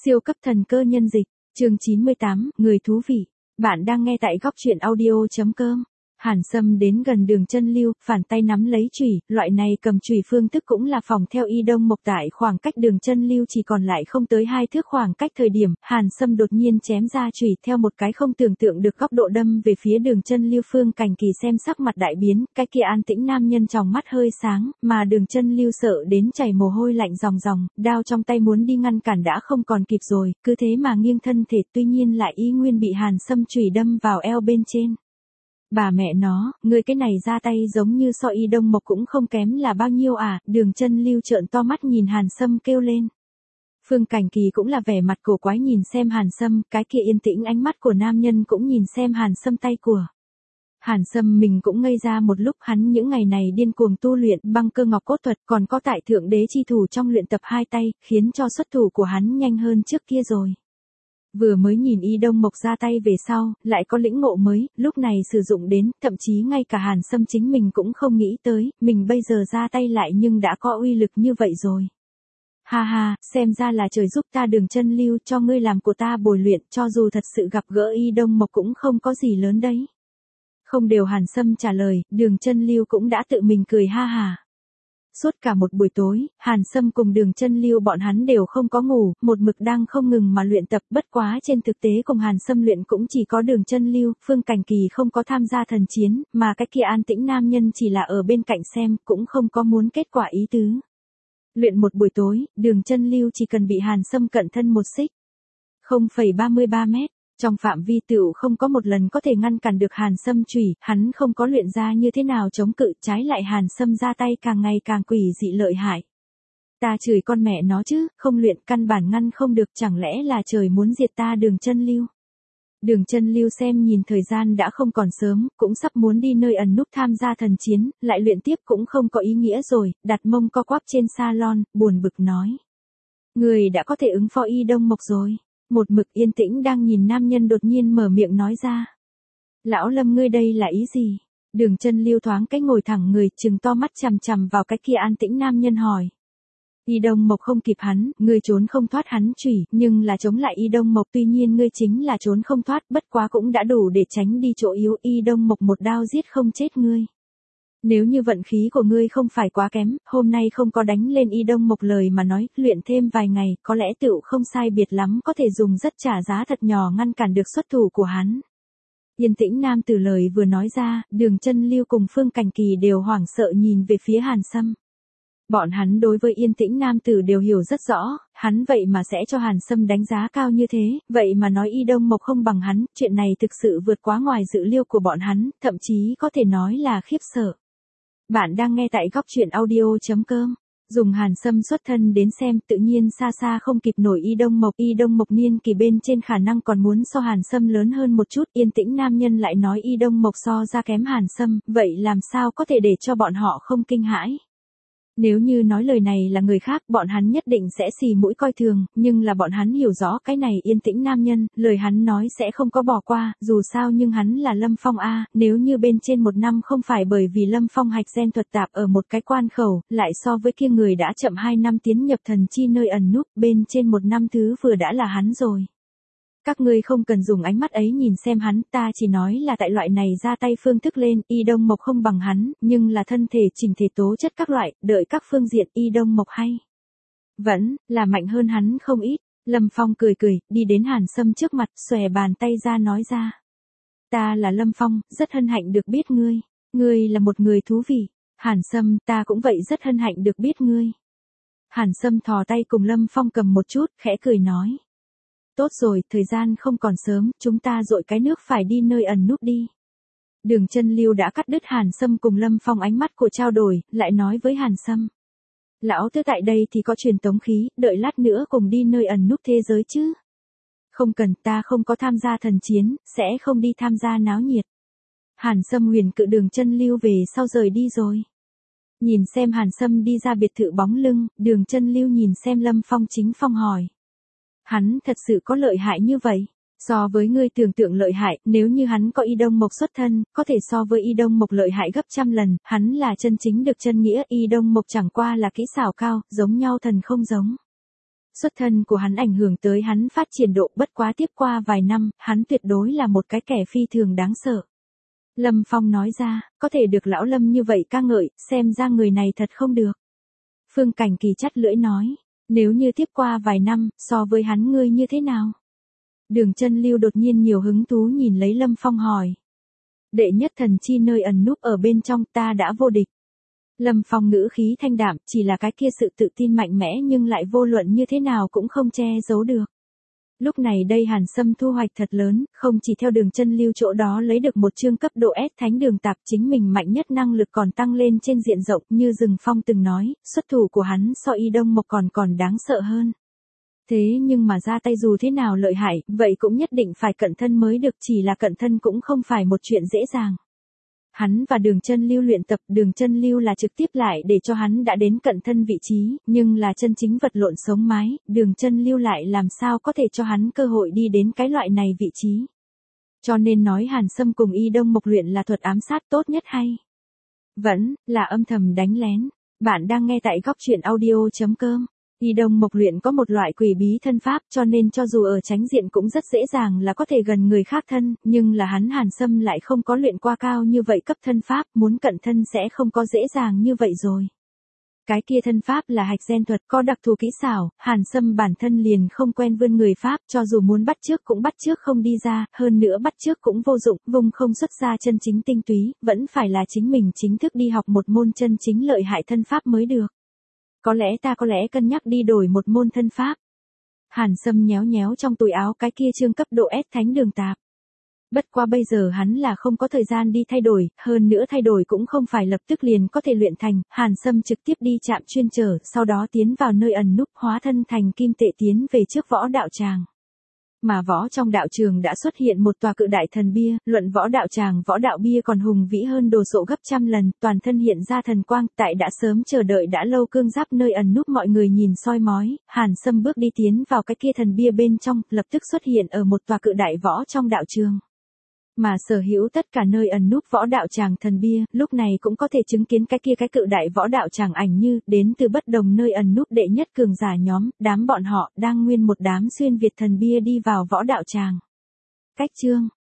Siêu cấp thần cơ nhân dịch, chương 98, người thú vị. Bạn đang nghe tại góc truyện audio.com. Hàn Sâm đến gần đường chân lưu, phản tay nắm lấy chùy, loại này cầm chùy phương thức cũng là phòng theo y đông mộc tại khoảng cách đường chân lưu chỉ còn lại không tới 2 thước khoảng cách thời điểm, Hàn Sâm đột nhiên chém ra chùy theo một cái không tưởng tượng được góc độ đâm về phía đường chân lưu. Phương Cảnh Kỳ xem sắc mặt đại biến, cái kia an tĩnh nam nhân trong mắt hơi sáng, mà đường chân lưu sợ đến chảy mồ hôi lạnh ròng ròng, đao trong tay muốn đi ngăn cản đã không còn kịp rồi, cứ thế mà nghiêng thân thể, tuy nhiên lại y nguyên bị Hàn Sâm chùy đâm vào eo bên trên. Bà mẹ nó, người cái này ra tay giống như so y đông mộc cũng không kém là bao nhiêu à, đường chân lưu trợn to mắt nhìn Hàn Sâm kêu lên. Phương Cảnh Kỳ cũng là vẻ mặt cổ quái nhìn xem Hàn Sâm, cái kia yên tĩnh ánh mắt của nam nhân cũng nhìn xem Hàn Sâm tay của. Hàn Sâm mình cũng ngây ra một lúc, hắn những ngày này điên cuồng tu luyện băng cơ ngọc cốt thuật, còn có tại thượng đế chi thủ trong luyện tập hai tay, khiến cho xuất thủ của hắn nhanh hơn trước kia rồi. Vừa mới nhìn y đông mộc ra tay về sau, lại có lĩnh ngộ mới, lúc này sử dụng đến, thậm chí ngay cả Hàn Sâm chính mình cũng không nghĩ tới, mình bây giờ ra tay lại nhưng đã có uy lực như vậy rồi. Ha ha, xem ra là trời giúp ta đường chân lưu cho ngươi làm của ta bồi luyện, cho dù thật sự gặp gỡ y đông mộc cũng không có gì lớn đấy. Không đều Hàn Sâm trả lời, đường chân lưu cũng đã tự mình cười ha ha. Suốt cả một buổi tối, Hàn Sâm cùng đường chân lưu bọn hắn đều không có ngủ, một mực đang không ngừng mà luyện tập, bất quá trên thực tế cùng Hàn Sâm luyện cũng chỉ có đường chân lưu, Phương Cảnh Kỳ không có tham gia thần chiến, mà cái kia an tĩnh nam nhân chỉ là ở bên cạnh xem, cũng không có muốn kết quả ý tứ. Luyện một buổi tối, đường chân lưu chỉ cần bị Hàn Sâm cận thân một xích, 0,33 mét. Trong phạm vi tựu không có một lần có thể ngăn cản được Hàn Sâm chùy, hắn không có luyện ra như thế nào chống cự, trái lại Hàn Sâm ra tay càng ngày càng quỷ dị lợi hại. Ta chửi con mẹ nó chứ, không luyện căn bản ngăn không được, chẳng lẽ là trời muốn diệt ta đường chân lưu. Đường chân lưu xem nhìn thời gian đã không còn sớm, cũng sắp muốn đi nơi ẩn núp tham gia thần chiến, lại luyện tiếp cũng không có ý nghĩa rồi, đặt mông co quắp trên salon, buồn bực nói. Người đã có thể ứng phó y đông mộc rồi. Một mực yên tĩnh đang nhìn nam nhân đột nhiên mở miệng nói ra. Lão Lâm ngươi đây là ý gì? Đường chân lưu thoáng cái ngồi thẳng người, trừng to mắt chằm chằm vào cái kia an tĩnh nam nhân hỏi. Y đông mộc không kịp hắn, ngươi trốn không thoát hắn chùy, nhưng là chống lại y đông mộc, tuy nhiên ngươi chính là trốn không thoát, bất quá cũng đã đủ để tránh đi chỗ yếu, y đông mộc một đao giết không chết ngươi. Nếu như vận khí của ngươi không phải quá kém, hôm nay không có đánh lên y đông mộc lời mà nói, luyện thêm vài ngày, có lẽ tựu không sai biệt lắm có thể dùng rất trả giá thật nhỏ ngăn cản được xuất thủ của hắn. Yên tĩnh nam tử lời vừa nói ra, đường chân lưu cùng Phương Cảnh Kỳ đều hoảng sợ nhìn về phía Hàn Sâm. Bọn hắn đối với yên tĩnh nam tử đều hiểu rất rõ, hắn vậy mà sẽ cho Hàn Sâm đánh giá cao như thế, vậy mà nói y đông mộc không bằng hắn, chuyện này thực sự vượt quá ngoài dự liệu của bọn hắn, thậm chí có thể nói là khiếp sợ. Bạn đang nghe tại góc truyện audio.com. Dùng Hàn Sâm xuất thân đến xem, tự nhiên xa xa không kịp nổi y đông mộc niên kỳ bên trên khả năng còn muốn so Hàn Sâm lớn hơn một chút, yên tĩnh nam nhân lại nói y đông mộc so ra kém Hàn Sâm, vậy làm sao có thể để cho bọn họ không kinh hãi. Nếu như nói lời này là người khác, bọn hắn nhất định sẽ xì mũi coi thường, nhưng là bọn hắn hiểu rõ cái này yên tĩnh nam nhân, lời hắn nói sẽ không có bỏ qua, dù sao nhưng hắn là Lâm Phong A, nếu như bên trên một năm không phải bởi vì Lâm Phong hạch gen thuật tạp ở một cái quan khẩu, lại so với kia người đã chậm 2 năm tiến nhập thần chi nơi ẩn núp, bên trên một năm thứ vừa đã là hắn rồi. Các ngươi không cần dùng ánh mắt ấy nhìn xem hắn, ta chỉ nói là tại loại này ra tay phương thức lên, y đông mộc không bằng hắn, nhưng là thân thể chỉnh thể tố chất các loại, đợi các phương diện y đông mộc hay. Vẫn, là mạnh hơn hắn không ít, Lâm Phong cười cười, đi đến Hàn Sâm trước mặt, xòe bàn tay ra nói ra. Ta là Lâm Phong, rất hân hạnh được biết ngươi, ngươi là một người thú vị, Hàn Sâm, ta cũng vậy rất hân hạnh được biết ngươi. Hàn Sâm thò tay cùng Lâm Phong cầm một chút, khẽ cười nói. Tốt rồi, thời gian không còn sớm, chúng ta dội cái nước phải đi nơi ẩn núp đi. Đường chân lưu đã cắt đứt Hàn Sâm cùng Lâm Phong ánh mắt của trao đổi, lại nói với Hàn Sâm. Lão tứ tại đây thì có truyền tống khí, đợi lát nữa cùng đi nơi ẩn núp thế giới chứ. Không cần, ta không có tham gia thần chiến, sẽ không đi tham gia náo nhiệt. Hàn Sâm huyền cự đường chân lưu về sau rời đi rồi. Nhìn xem Hàn Sâm đi ra biệt thự bóng lưng, đường chân lưu nhìn xem Lâm Phong chính phong hỏi. Hắn thật sự có lợi hại như vậy, so với ngươi tưởng tượng lợi hại, nếu như hắn có y đông mộc xuất thân, có thể so với y đông mộc lợi hại gấp trăm lần, hắn là chân chính được chân nghĩa, y đông mộc chẳng qua là kỹ xảo cao, giống nhau thần không giống. Xuất thân của hắn ảnh hưởng tới hắn phát triển độ, bất quá tiếp qua vài năm, hắn tuyệt đối là một cái kẻ phi thường đáng sợ. Lâm Phong nói ra, có thể được lão Lâm như vậy ca ngợi, xem ra người này thật không được. Phương Cảnh Kỳ chắt lưỡi nói, nếu như tiếp qua vài năm, so với hắn ngươi như thế nào? Đường Chân Lưu đột nhiên nhiều hứng thú nhìn lấy Lâm Phong hỏi. Đệ nhất thần chi nơi ẩn núp ở bên trong ta đã vô địch. Lâm Phong ngữ khí thanh đạm, chỉ là cái kia sự tự tin mạnh mẽ nhưng lại vô luận như thế nào cũng không che giấu được. Lúc này đây Hàn Sâm thu hoạch thật lớn, không chỉ theo Đường Chân Lưu chỗ đó lấy được một chương cấp độ S thánh đường tạp, chính mình mạnh nhất năng lực còn tăng lên trên diện rộng, như Rừng Phong từng nói, xuất thủ của hắn so Y Đông Mộc còn đáng sợ hơn. Thế nhưng mà ra tay dù thế nào lợi hại, vậy cũng nhất định phải cận thân mới được, chỉ là cận thân cũng không phải một chuyện dễ dàng. Hắn và Đường Chân Lưu luyện tập, Đường Chân Lưu là trực tiếp lại để cho hắn đã đến cận thân vị trí, nhưng là chân chính vật lộn sống mái, Đường Chân Lưu lại làm sao có thể cho hắn cơ hội đi đến cái loại này vị trí. Cho nên nói Hàn Sâm cùng Y Đông Mộc luyện là thuật ám sát tốt nhất hay vẫn là âm thầm đánh lén. Bạn đang nghe tại góc truyện audio.com. Y Đông Mộc luyện có một loại quỷ bí thân pháp, cho nên cho dù ở tránh diện cũng rất dễ dàng là có thể gần người khác thân, nhưng là hắn Hàn Sâm lại không có luyện qua cao như vậy cấp thân pháp, muốn cận thân sẽ không có dễ dàng như vậy rồi. Cái kia thân pháp là hạch gen thuật, có đặc thù kỹ xảo, Hàn Sâm bản thân liền không quen vươn người pháp, cho dù muốn bắt chước cũng bắt chước không đi ra, hơn nữa bắt chước cũng vô dụng, vùng không xuất ra chân chính tinh túy, vẫn phải là chính mình chính thức đi học một môn chân chính lợi hại thân pháp mới được. Có lẽ cân nhắc đi đổi một môn thân pháp. Hàn Sâm nhéo nhéo trong túi áo cái kia chương cấp độ S thánh đường tạp. Bất qua bây giờ hắn là không có thời gian đi thay đổi, hơn nữa thay đổi cũng không phải lập tức liền có thể luyện thành, Hàn Sâm trực tiếp đi trạm chuyên trở, sau đó tiến vào nơi ẩn núp hóa thân thành kim tệ tiến về trước võ đạo tràng. Mà võ trong đạo trường đã xuất hiện một tòa cự đại thần bia, luận võ đạo tràng võ đạo bia còn hùng vĩ hơn đồ sộ gấp trăm lần, toàn thân hiện ra thần quang, tại đã sớm chờ đợi đã lâu cương giáp nơi ẩn núp mọi người nhìn soi mói, Hàn Sâm bước đi tiến vào cái kia thần bia bên trong, lập tức xuất hiện ở một tòa cự đại võ trong đạo trường. Mà sở hữu tất cả nơi ẩn núp võ đạo tràng thần bia, lúc này cũng có thể chứng kiến cái kia cái cự đại võ đạo tràng ảnh như, đến từ bất đồng nơi ẩn núp đệ nhất cường giả nhóm, đám bọn họ, đang nguyên một đám xuyên Việt thần bia đi vào võ đạo tràng. Cách chương